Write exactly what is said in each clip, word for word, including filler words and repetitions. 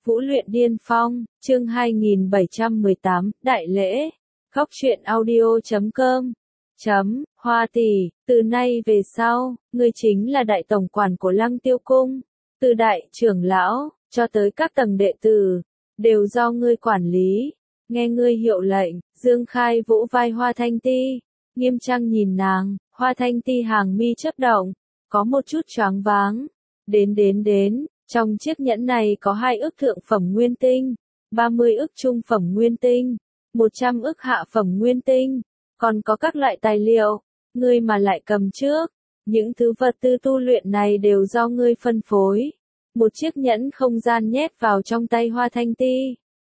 Vũ luyện điên phong, chương hai nghìn bảy trăm mười tám, Đại lễ. Góc truyện audio chấm com. Chấm, Hoa tỷ, từ nay về sau, ngươi chính là đại tổng quản của Lăng Tiêu Cung. Từ đại trưởng lão, cho tới các tầng đệ tử, đều do ngươi quản lý. Nghe ngươi hiệu lệnh, Dương Khai vỗ vai Hoa Thanh Ti. Nghiêm trang nhìn nàng, Hoa Thanh Ti hàng mi chớp động, có một chút choáng váng. Đến đến đến, trong chiếc nhẫn này có hai ức thượng phẩm nguyên tinh, ba mươi ức trung phẩm nguyên tinh, một trăm ức hạ phẩm nguyên tinh, còn có các loại tài liệu, ngươi mà lại cầm trước. Những thứ vật tư tu luyện này đều do ngươi phân phối. Một chiếc nhẫn không gian nhét vào trong tay Hoa Thanh Ti.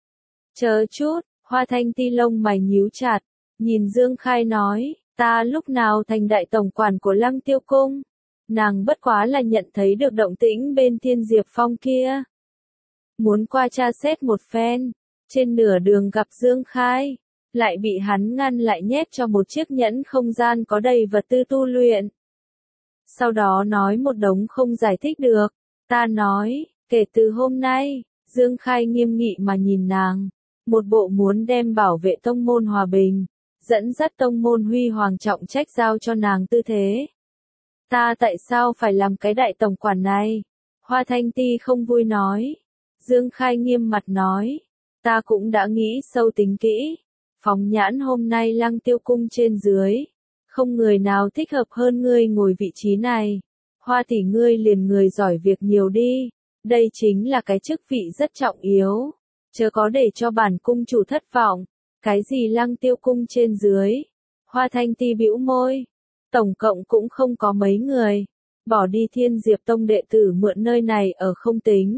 Chờ chút, Hoa Thanh Ti lông mày nhíu chặt, nhìn Dương Khai nói, ta lúc nào thành đại tổng quản của Lăng Tiêu Cung? Nàng bất quá là nhận thấy được động tĩnh bên Thiên Diệp Phong kia. Muốn qua tra xét một phen, trên nửa đường gặp Dương Khai, lại bị hắn ngăn lại nhét cho một chiếc nhẫn không gian có đầy vật tư tu luyện. Sau đó nói một đống không giải thích được, ta nói, kể từ hôm nay, Dương Khai nghiêm nghị mà nhìn nàng, một bộ muốn đem bảo vệ tông môn hòa bình, dẫn dắt tông môn huy hoàng trọng trách giao cho nàng tư thế. Ta tại sao phải làm cái đại tổng quản này? Hoa Thanh Ti không vui nói. Dương Khai nghiêm mặt nói. Ta cũng đã nghĩ sâu tính kỹ. Phóng nhãn hôm nay Lăng Tiêu Cung trên dưới. Không người nào thích hợp hơn ngươi ngồi vị trí này. Hoa tỷ ngươi liền người giỏi việc nhiều đi. Đây chính là cái chức vị rất trọng yếu. Chớ có để cho bản cung chủ thất vọng. Cái gì Lăng Tiêu Cung trên dưới? Hoa Thanh Ti bĩu môi. Tổng cộng cũng không có mấy người, bỏ đi Thiên Diệp Tông đệ tử mượn nơi này ở không tính.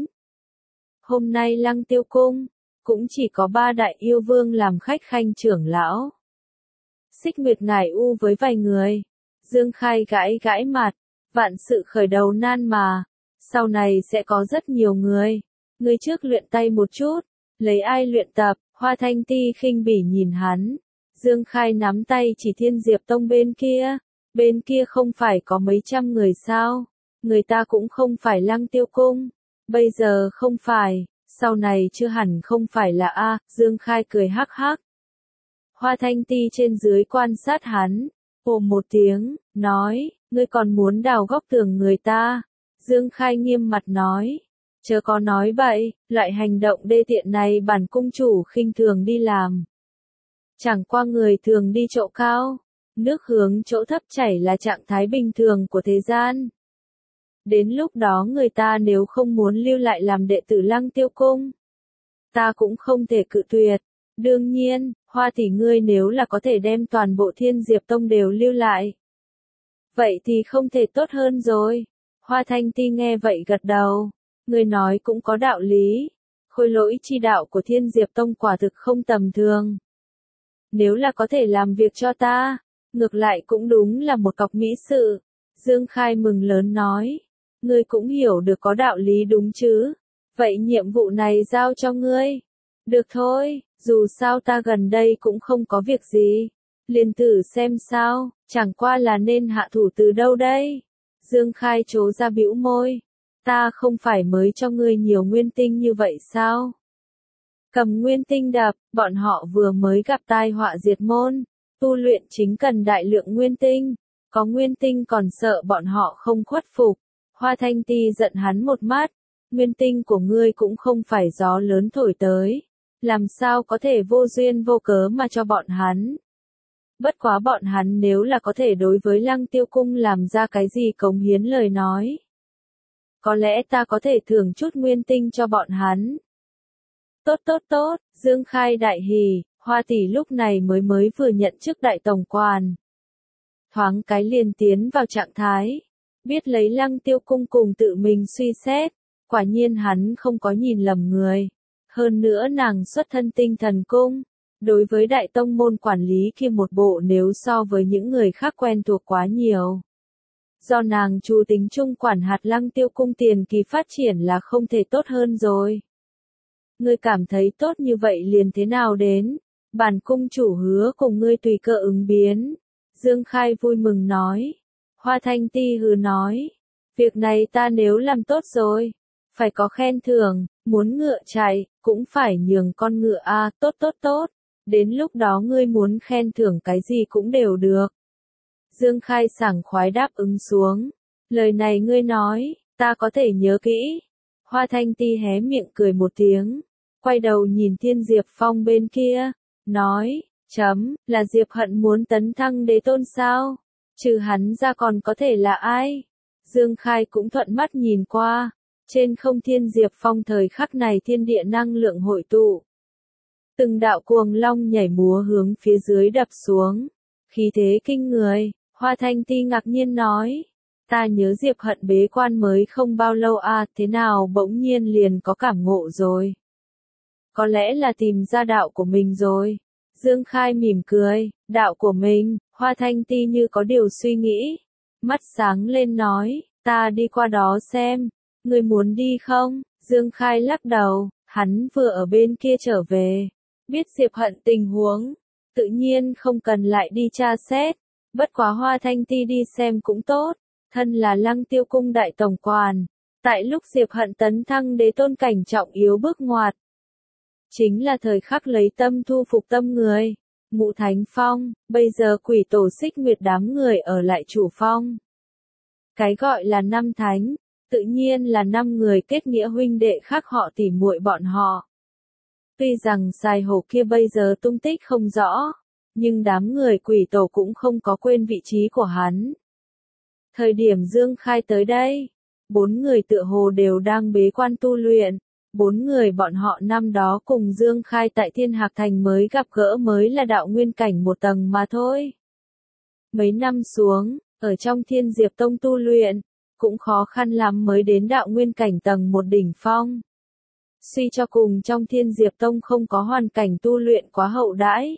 Hôm nay Lăng Tiêu Cung, cũng chỉ có ba đại yêu vương làm khách khanh trưởng lão. Xích Nguyệt Ngải U với vài người, Dương Khai gãi gãi mặt, vạn sự khởi đầu nan mà, sau này sẽ có rất nhiều người, người trước luyện tay một chút, lấy ai luyện tập, Hoa Thanh Ti khinh bỉ nhìn hắn, Dương Khai nắm tay chỉ Thiên Diệp Tông bên kia. Bên kia không phải có mấy trăm người sao? Người ta cũng không phải Lăng Tiêu Cung. Bây giờ không phải, sau này chưa hẳn không phải là A, Dương Khai cười hắc hắc. Hoa Thanh Ti trên dưới quan sát hắn, ồ một tiếng, nói, ngươi còn muốn đào góc tường người ta. Dương Khai nghiêm mặt nói, chớ có nói bậy, loại hành động đê tiện này bản cung chủ khinh thường đi làm. Chẳng qua người thường đi chỗ cao. Nước hướng chỗ thấp chảy là trạng thái bình thường của thế gian. Đến lúc đó người ta nếu không muốn lưu lại làm đệ tử Lăng Tiêu Cung, ta cũng không thể cự tuyệt. Đương nhiên, Hoa tỷ ngươi nếu là có thể đem toàn bộ Thiên Diệp Tông đều lưu lại, vậy thì không thể tốt hơn rồi. Hoa Thanh Ti nghe vậy gật đầu, ngươi nói cũng có đạo lý. Khôi lỗi chi đạo của Thiên Diệp Tông quả thực không tầm thường. Nếu là có thể làm việc cho ta, ngược lại cũng đúng là một cọc mỹ sự. Dương Khai mừng lớn nói. Ngươi cũng hiểu được có đạo lý đúng chứ. Vậy nhiệm vụ này giao cho ngươi. Được thôi, dù sao ta gần đây cũng không có việc gì. Liền thử xem sao, chẳng qua là nên hạ thủ từ đâu đây. Dương Khai trố ra bĩu môi. Ta không phải mới cho ngươi nhiều nguyên tinh như vậy sao? Cầm nguyên tinh đập, bọn họ vừa mới gặp tai họa diệt môn. Tu luyện chính cần đại lượng nguyên tinh, có nguyên tinh còn sợ bọn họ không khuất phục. Hoa Thanh Ti giận hắn một mắt, nguyên tinh của ngươi cũng không phải gió lớn thổi tới, làm sao có thể vô duyên vô cớ mà cho bọn hắn. Bất quá bọn hắn nếu là có thể đối với Lăng Tiêu Cung làm ra cái gì cống hiến lời nói, có lẽ ta có thể thưởng chút nguyên tinh cho bọn hắn. Tốt tốt tốt, Dương Khai đại hỉ. Hoa tỷ lúc này mới mới vừa nhận chức đại tổng quản. Thoáng cái liền tiến vào trạng thái. Biết lấy Lăng Tiêu Cung cùng tự mình suy xét. Quả nhiên hắn không có nhìn lầm người. Hơn nữa nàng xuất thân Tinh Thần Cung. Đối với đại tông môn quản lý kia một bộ nếu so với những người khác quen thuộc quá nhiều. Do nàng chủ tính chung quản hạt Lăng Tiêu Cung tiền kỳ phát triển là không thể tốt hơn rồi. Ngươi cảm thấy tốt như vậy liền thế nào đến? Bản cung chủ hứa cùng ngươi tùy cơ ứng biến. Dương Khai vui mừng nói. Hoa Thanh Ti hừ nói. Việc này ta nếu làm tốt rồi, phải có khen thưởng, muốn ngựa chạy, cũng phải nhường con ngựa a, à, tốt tốt tốt, đến lúc đó ngươi muốn khen thưởng cái gì cũng đều được. Dương Khai sảng khoái đáp ứng xuống, lời này ngươi nói, ta có thể nhớ kỹ. Hoa Thanh Ti hé miệng cười một tiếng, quay đầu nhìn Thiên Diệp Phong bên kia, nói, chấm, là Diệp Hận muốn tấn thăng đế tôn sao? Trừ hắn ra còn có thể là ai? Dương Khai cũng thuận mắt nhìn qua, trên không Thiên Diệp Phong thời khắc này thiên địa năng lượng hội tụ. Từng đạo cuồng long nhảy múa hướng phía dưới đập xuống, khí thế kinh người, Hoa Thanh Ti ngạc nhiên nói. Ta nhớ Diệp Hận bế quan mới không bao lâu à, thế nào bỗng nhiên liền có cảm ngộ rồi. Có lẽ là tìm ra đạo của mình rồi. Dương Khai mỉm cười, đạo của mình, Hoa Thanh Ti như có điều suy nghĩ. Mắt sáng lên nói, ta đi qua đó xem, ngươi muốn đi không? Dương Khai lắc đầu, hắn vừa ở bên kia trở về. Biết Diệp Hận tình huống, tự nhiên không cần lại đi tra xét. Bất quá Hoa Thanh Ti đi xem cũng tốt. Thân là Lăng Tiêu Cung đại tổng quản, tại lúc Diệp Hận tấn thăng đế tôn cảnh trọng yếu bước ngoặt, chính là thời khắc lấy tâm thu phục tâm người. Ngũ Thánh Phong, bây giờ quỷ tổ Xích Nguyệt đám người ở lại chủ phong. Cái gọi là năm thánh, tự nhiên là năm người kết nghĩa huynh đệ khác họ tỉ muội bọn họ. Tuy rằng Sai Hổ kia bây giờ tung tích không rõ, nhưng đám người quỷ tổ cũng không có quên vị trí của hắn. Thời điểm Dương Khai tới đây, bốn người tựa hồ đều đang bế quan tu luyện, bốn người bọn họ năm đó cùng Dương Khai tại Thiên Hạc Thành mới gặp gỡ mới là đạo nguyên cảnh một tầng mà thôi. Mấy năm xuống, ở trong Thiên Diệp Tông tu luyện, cũng khó khăn lắm mới đến đạo nguyên cảnh tầng một đỉnh phong. Suy cho cùng trong Thiên Diệp Tông không có hoàn cảnh tu luyện quá hậu đãi.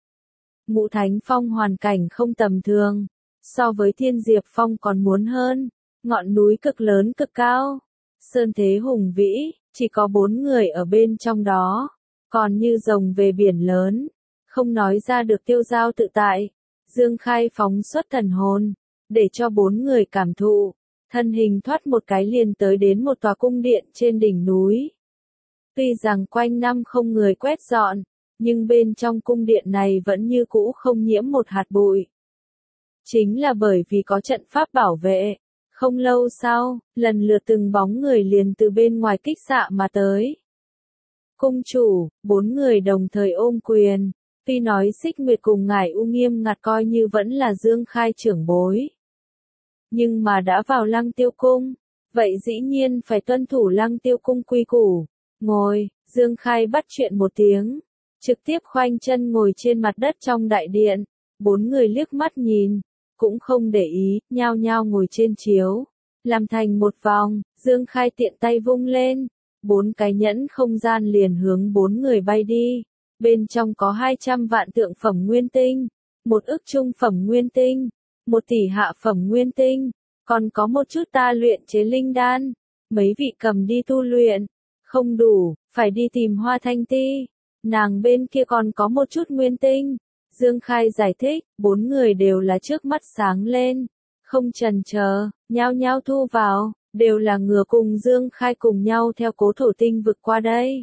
Ngũ Thánh Phong hoàn cảnh không tầm thường. So với Thiên Diệp Phong còn muốn hơn, ngọn núi cực lớn cực cao, sơn thế hùng vĩ, chỉ có bốn người ở bên trong đó, còn như rồng về biển lớn, không nói ra được tiêu dao tự tại. Dương Khai phóng xuất thần hồn, để cho bốn người cảm thụ, thân hình thoát một cái liền tới đến một tòa cung điện trên đỉnh núi. Tuy rằng quanh năm không người quét dọn, nhưng bên trong cung điện này vẫn như cũ không nhiễm một hạt bụi. Chính là bởi vì có trận pháp bảo vệ. Không lâu sau, lần lượt từng bóng người liền từ bên ngoài kích xạ mà tới. Cung chủ, bốn người đồng thời ôm quyền. Tuy nói Xích Nguyệt cùng ngài U nghiêm ngặt coi như vẫn là Dương Khai trưởng bối. Nhưng mà đã vào Lăng Tiêu Cung, vậy dĩ nhiên phải tuân thủ Lăng Tiêu Cung quy củ. Ngồi, Dương Khai bắt chuyện một tiếng, trực tiếp khoanh chân ngồi trên mặt đất trong đại điện. Bốn người liếc mắt nhìn, cũng không để ý, nhao nhao ngồi trên chiếu, làm thành một vòng. Dương Khai tiện tay vung lên, bốn cái nhẫn không gian liền hướng bốn người bay đi. Bên trong có hai trăm vạn tượng phẩm nguyên tinh, một ức trung phẩm nguyên tinh, một tỷ hạ phẩm nguyên tinh, còn có một chút ta luyện chế linh đan. Mấy vị cầm đi tu luyện, không đủ, phải đi tìm Hoa Thanh Ti, nàng bên kia còn có một chút nguyên tinh. Dương Khai giải thích, bốn người đều là trước mắt sáng lên, không chần chờ, nhao nhao thu vào, đều là ngừa cùng Dương Khai cùng nhau theo Cố Thổ Tinh vực qua đây.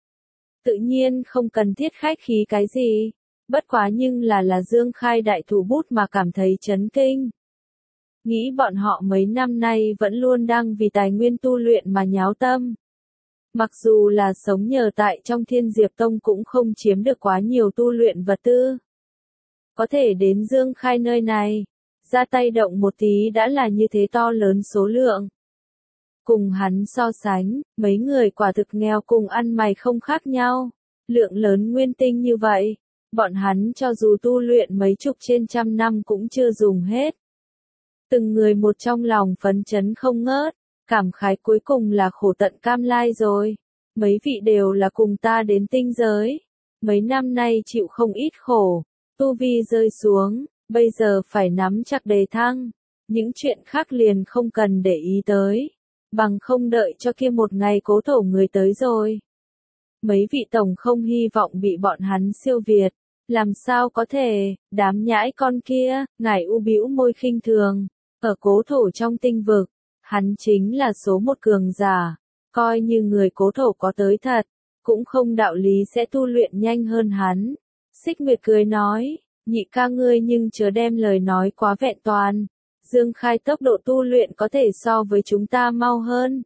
Tự nhiên không cần thiết khách khí cái gì, bất quá nhưng là là Dương Khai đại thủ bút mà cảm thấy chấn kinh. Nghĩ bọn họ mấy năm nay vẫn luôn đang vì tài nguyên tu luyện mà nháo tâm. Mặc dù là sống nhờ tại trong Thiên Diệp Tông cũng không chiếm được quá nhiều tu luyện vật tư. Có thể đến Dương Khai nơi này, ra tay động một tí đã là như thế to lớn số lượng. Cùng hắn so sánh, mấy người quả thực nghèo cùng ăn mày không khác nhau. Lượng lớn nguyên tinh như vậy, bọn hắn cho dù tu luyện mấy chục trên trăm năm cũng chưa dùng hết. Từng người một trong lòng phấn chấn không ngớt, cảm khái cuối cùng là khổ tận cam lai rồi. Mấy vị đều là cùng ta đến tinh giới, mấy năm nay chịu không ít khổ, tu vi rơi xuống, bây giờ phải nắm chặt đề thăng, những chuyện khác liền không cần để ý tới, bằng không đợi cho kia một ngày Cố Thổ người tới rồi. Mấy vị tổng không hy vọng bị bọn hắn siêu việt, làm sao có thể, đám nhãi con kia. Ngài U bĩu môi khinh thường, ở Cố Thổ trong tinh vực, hắn chính là số một cường giả, Coi như người cố thổ có tới thật, cũng không đạo lý sẽ tu luyện nhanh hơn hắn. Xích Nguyệt cười nói, nhị ca ngươi nhưng chớ đem lời nói quá vẹn toàn. Dương Khai tốc độ tu luyện có thể so với chúng ta mau hơn.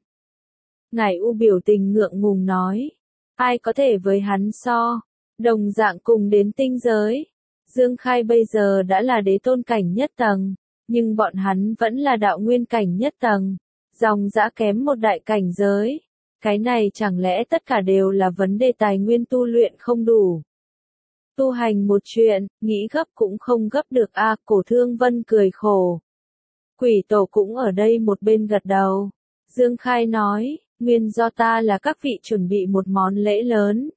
Ngải U biểu tình ngượng ngùng nói, ai có thể với hắn so, đồng dạng cùng đến tinh giới. Dương Khai bây giờ đã là đế tôn cảnh nhất tầng, nhưng bọn hắn vẫn là đạo nguyên cảnh nhất tầng, dòng dã kém một đại cảnh giới. Cái này chẳng lẽ tất cả đều là vấn đề tài nguyên tu luyện không đủ? Tu hành một chuyện, nghĩ gấp cũng không gấp được a. À, Cổ Thương Vân cười khổ. Quỷ tổ cũng ở đây một bên gật đầu. Dương Khai nói, nguyên do ta là các vị chuẩn bị một món lễ lớn.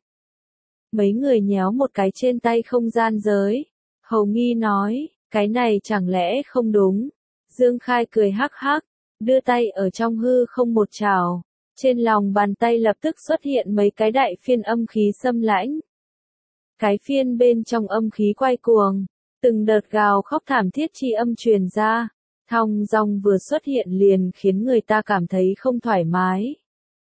Mấy người nhéo một cái trên tay không gian giới. Hầu Nghi nói, cái này chẳng lẽ không đúng. Dương Khai cười hắc hắc, đưa tay ở trong hư không một chảo. Trên lòng bàn tay lập tức xuất hiện mấy cái đại phiên âm khí xâm lãnh. Cái phiên bên trong âm khí quay cuồng, từng đợt gào khóc thảm thiết chi âm truyền ra, thong dong vừa xuất hiện liền khiến người ta cảm thấy không thoải mái.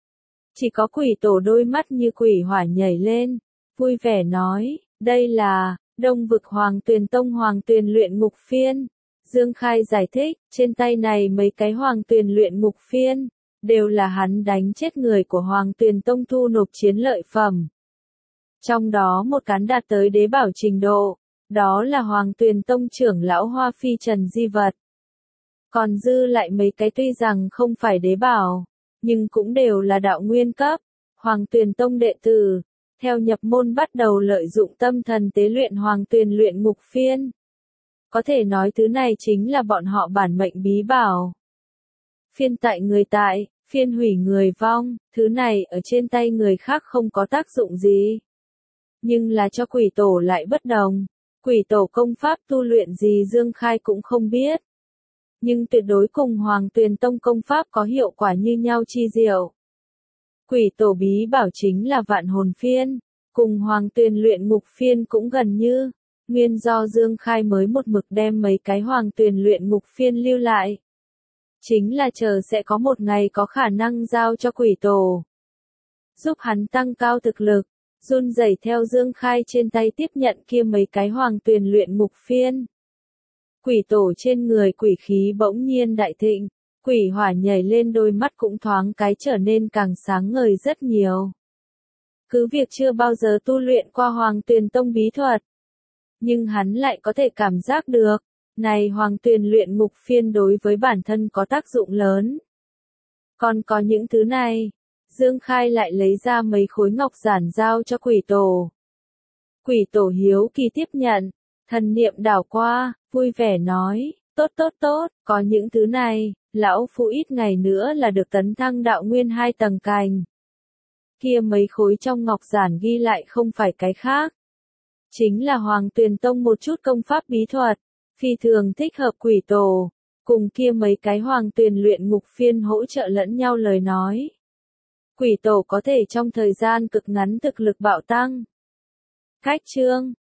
Chỉ có quỷ tổ đôi mắt như quỷ hỏa nhảy lên, vui vẻ nói, đây là, Đông Vực Hoàng Tuyền Tông Hoàng Tuyền luyện ngục phiên. Dương Khai giải thích, trên tay này mấy cái Hoàng Tuyền luyện ngục phiên, đều là hắn đánh chết người của Hoàng Tuyền Tông thu nộp chiến lợi phẩm. Trong đó một cán đạt tới đế bảo trình độ, đó là Hoàng Tuyền Tông trưởng lão Hoa Phi Trần Di Vật. Còn dư lại mấy cái tuy rằng không phải đế bảo, nhưng cũng đều là đạo nguyên cấp, Hoàng Tuyền Tông đệ tử, theo nhập môn bắt đầu lợi dụng tâm thần tế luyện Hoàng Tuyền luyện ngục phiên. Có thể nói thứ này chính là bọn họ bản mệnh bí bảo. Phiên tại người tại, phiên hủy người vong, thứ này ở trên tay người khác không có tác dụng gì. Nhưng là cho quỷ tổ lại bất đồng. Quỷ tổ công pháp tu luyện gì Dương Khai cũng không biết. Nhưng tuyệt đối cùng Hoàng Tuyền Tông công pháp có hiệu quả như nhau chi diệu. Quỷ tổ bí bảo chính là vạn hồn phiên, cùng Hoàng Tuyền luyện ngục phiên cũng gần như. Nguyên do Dương Khai mới một mực đem mấy cái Hoàng Tuyền luyện ngục phiên lưu lại. Chính là chờ sẽ có một ngày có khả năng giao cho quỷ tổ. Giúp hắn tăng cao thực lực, run rẩy theo Dương Khai trên tay tiếp nhận kia mấy cái Hoàng Tuyền luyện ngục phiên. Quỷ tổ trên người quỷ khí bỗng nhiên đại thịnh, quỷ hỏa nhảy lên đôi mắt cũng thoáng cái trở nên càng sáng ngời rất nhiều. Cứ việc chưa bao giờ tu luyện qua Hoàng Tuyền Tông bí thuật, nhưng hắn lại có thể cảm giác được, này Hoàng Tuyền luyện ngục phiên đối với bản thân có tác dụng lớn. Còn có những thứ này, Dương Khai lại lấy ra mấy khối ngọc giản giao cho quỷ tổ. Quỷ tổ hiếu kỳ tiếp nhận, thần niệm đảo qua, vui vẻ nói, tốt tốt tốt, có những thứ này, lão phu ít ngày nữa là được tấn thăng đạo nguyên hai tầng cành. Kia mấy khối trong ngọc giản ghi lại không phải cái khác. Chính là Hoàng Tuyền Tông một chút công pháp bí thuật, phi thường thích hợp quỷ tổ, cùng kia mấy cái Hoàng Tuyền luyện ngục phiên hỗ trợ lẫn nhau lời nói. Quỷ tổ có thể trong thời gian cực ngắn thực lực bạo tăng. Cách chương